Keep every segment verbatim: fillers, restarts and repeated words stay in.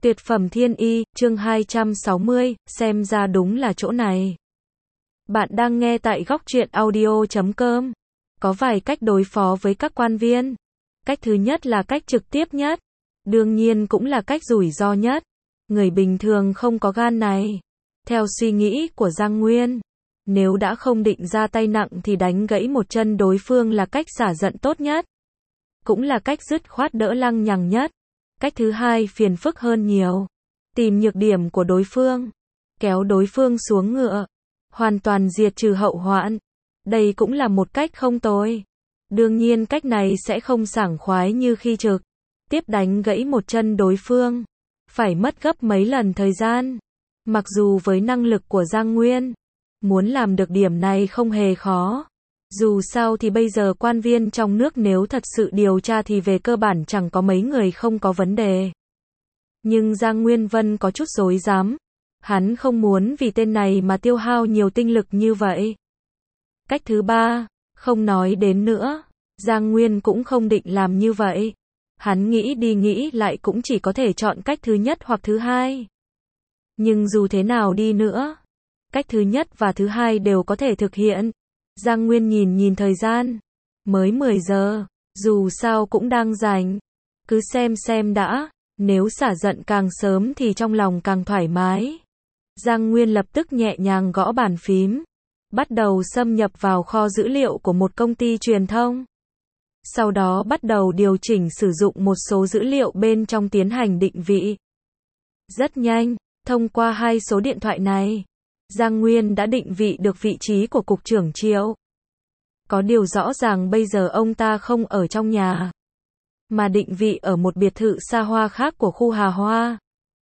Tuyệt phẩm thiên y, chương hai trăm sáu mươi, xem ra đúng là chỗ này. Bạn đang nghe tại góc truyện audio chấm com. Có vài cách đối phó với các quan viên. Cách thứ nhất là cách trực tiếp nhất. Đương nhiên cũng là cách rủi ro nhất. Người bình thường không có gan này. Theo suy nghĩ của Giang Nguyên, nếu đã không định ra tay nặng thì đánh gãy một chân đối phương là cách xả giận tốt nhất. Cũng là cách dứt khoát đỡ lăng nhằng nhất. Cách thứ hai phiền phức hơn nhiều. Tìm nhược điểm của đối phương. Kéo đối phương xuống ngựa. Hoàn toàn diệt trừ hậu hoạn. Đây cũng là một cách không tồi. Đương nhiên cách này sẽ không sảng khoái như khi trực tiếp đánh gãy một chân đối phương. Phải mất gấp mấy lần thời gian. Mặc dù với năng lực của Giang Nguyên, muốn làm được điểm này không hề khó. Dù sao thì bây giờ quan viên trong nước nếu thật sự điều tra thì về cơ bản chẳng có mấy người không có vấn đề. Nhưng Giang Nguyên Vân có chút rối rắm. Hắn không muốn vì tên này mà tiêu hao nhiều tinh lực như vậy. Cách thứ ba, không nói đến nữa. Giang Nguyên cũng không định làm như vậy. Hắn nghĩ đi nghĩ lại cũng chỉ có thể chọn cách thứ nhất hoặc thứ hai. Nhưng dù thế nào đi nữa, cách thứ nhất và thứ hai đều có thể thực hiện. Giang Nguyên nhìn nhìn thời gian. Mới mười giờ, dù sao cũng đang rảnh. Cứ xem xem đã, nếu xả giận càng sớm thì trong lòng càng thoải mái. Giang Nguyên lập tức nhẹ nhàng gõ bàn phím. Bắt đầu xâm nhập vào kho dữ liệu của một công ty truyền thông. Sau đó bắt đầu điều chỉnh sử dụng một số dữ liệu bên trong tiến hành định vị. Rất nhanh, thông qua hai số điện thoại này, Giang Nguyên đã định vị được vị trí của cục trưởng Triệu. Có điều rõ ràng bây giờ ông ta không ở trong nhà, mà định vị ở một biệt thự xa hoa khác của khu Hà Hoa.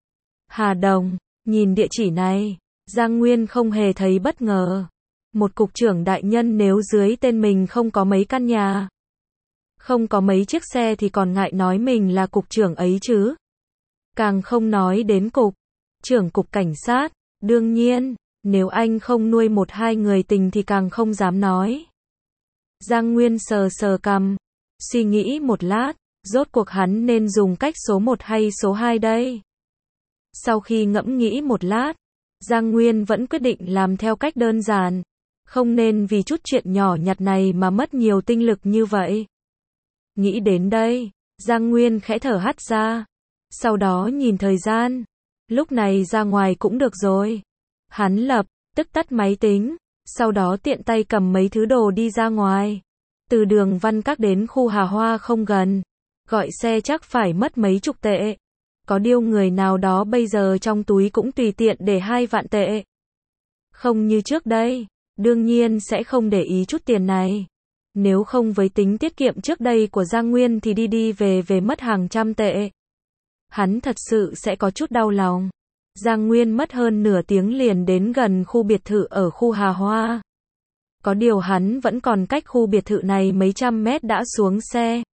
Hà Đồng, nhìn địa chỉ này, Giang Nguyên không hề thấy bất ngờ. Một cục trưởng đại nhân nếu dưới tên mình không có mấy căn nhà, không có mấy chiếc xe thì còn ngại nói mình là cục trưởng ấy chứ. Càng không nói đến cục trưởng cục cảnh sát. Đương nhiên, nếu anh không nuôi một hai người tình thì càng không dám nói. Giang Nguyên sờ sờ cằm, suy nghĩ một lát, rốt cuộc hắn nên dùng cách số một hay số hai đây? Sau khi ngẫm nghĩ một lát, Giang Nguyên vẫn quyết định làm theo cách đơn giản. Không nên vì chút chuyện nhỏ nhặt này mà mất nhiều tinh lực như vậy. Nghĩ đến đây, Giang Nguyên khẽ thở hắt ra. Sau đó nhìn thời gian. Lúc này ra ngoài cũng được rồi. Hắn lập tức tắt máy tính. Sau đó tiện tay cầm mấy thứ đồ đi ra ngoài. Từ đường Văn Các đến khu Hà Hoa không gần. Gọi xe chắc phải mất mấy chục tệ. Có điều người nào đó bây giờ trong túi cũng tùy tiện để hai vạn tệ. Không như trước đây. Đương nhiên sẽ không để ý chút tiền này. Nếu không với tính tiết kiệm trước đây của Giang Nguyên thì đi đi về về mất hàng trăm tệ. Hắn thật sự sẽ có chút đau lòng. Giang Nguyên mất hơn nửa tiếng liền đến gần khu biệt thự ở khu Hà Hoa. Có điều hắn vẫn còn cách khu biệt thự này mấy trăm mét đã xuống xe.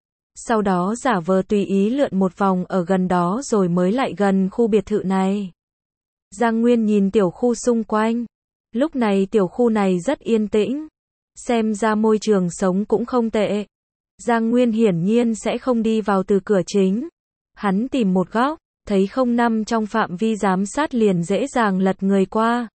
Sau đó giả vờ tùy ý lượn một vòng ở gần đó rồi mới lại gần khu biệt thự này. Giang Nguyên nhìn tiểu khu xung quanh. Lúc này tiểu khu này rất yên tĩnh. Xem ra môi trường sống cũng không tệ. Giang Nguyên hiển nhiên sẽ không đi vào từ cửa chính. Hắn tìm một góc, thấy không nằm trong phạm vi giám sát liền dễ dàng lật người qua.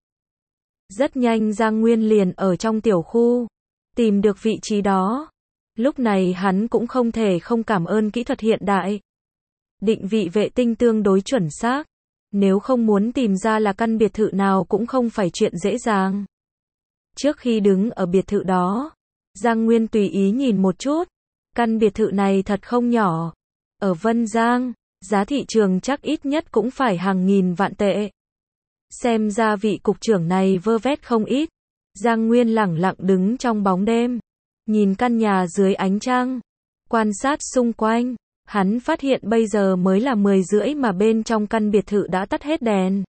Rất nhanh Giang Nguyên liền ở trong tiểu khu, tìm được vị trí đó. Lúc này hắn cũng không thể không cảm ơn kỹ thuật hiện đại. Định vị vệ tinh tương đối chuẩn xác. Nếu không muốn tìm ra là căn biệt thự nào cũng không phải chuyện dễ dàng. Trước khi đứng ở biệt thự đó, Giang Nguyên tùy ý nhìn một chút. Căn biệt thự này thật không nhỏ. Ở Vân Giang, giá thị trường chắc ít nhất cũng phải hàng nghìn vạn tệ. Xem ra vị cục trưởng này vơ vét không ít. Giang Nguyên lẳng lặng đứng trong bóng đêm, nhìn căn nhà dưới ánh trăng, quan sát xung quanh. Hắn phát hiện bây giờ mới là mười rưỡi mà bên trong căn biệt thự đã tắt hết đèn.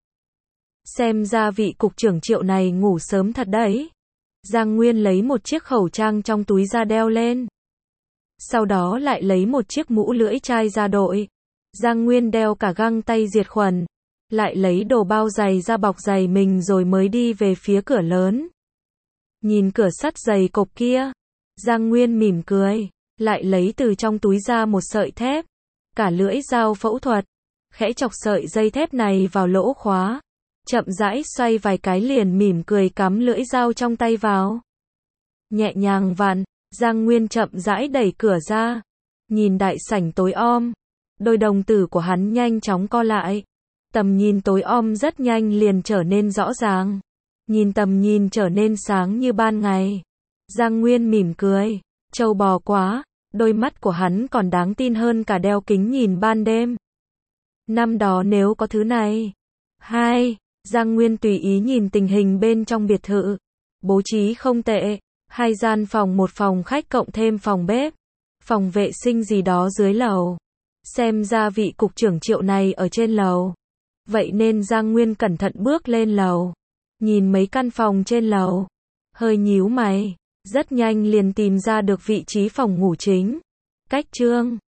Xem ra vị cục trưởng Triệu này ngủ sớm thật đấy. Giang Nguyên lấy một chiếc khẩu trang trong túi ra đeo lên. Sau đó lại lấy một chiếc mũ lưỡi chai ra đội. Giang Nguyên đeo cả găng tay diệt khuẩn. Lại lấy đồ bao giày ra bọc giày mình rồi mới đi về phía cửa lớn. Nhìn cửa sắt dày cộp kia, Giang Nguyên mỉm cười. Lại lấy từ trong túi ra một sợi thép. Cả lưỡi dao phẫu thuật. khẽ chọc sợi dây thép này vào lỗ khóa, chậm rãi xoay vài cái liền mỉm cười cắm lưỡi dao trong tay vào. Nhẹ nhàng vặn, Giang Nguyên chậm rãi đẩy cửa ra, nhìn đại sảnh tối om, đôi đồng tử của hắn nhanh chóng co lại. Tầm nhìn tối om rất nhanh liền trở nên rõ ràng, nhìn tầm nhìn trở nên sáng như ban ngày. Giang Nguyên mỉm cười, trâu bò quá, đôi mắt của hắn còn đáng tin hơn cả đeo kính nhìn ban đêm. Năm đó nếu có thứ này. Hai, Giang Nguyên tùy ý nhìn tình hình bên trong biệt thự, bố trí không tệ, hai gian phòng, một phòng khách cộng thêm phòng bếp, phòng vệ sinh gì đó dưới lầu. Xem ra vị cục trưởng Triệu này ở trên lầu. Vậy nên Giang Nguyên cẩn thận bước lên lầu, nhìn mấy căn phòng trên lầu, hơi nhíu mày, rất nhanh liền tìm ra được vị trí phòng ngủ chính. Cách Trương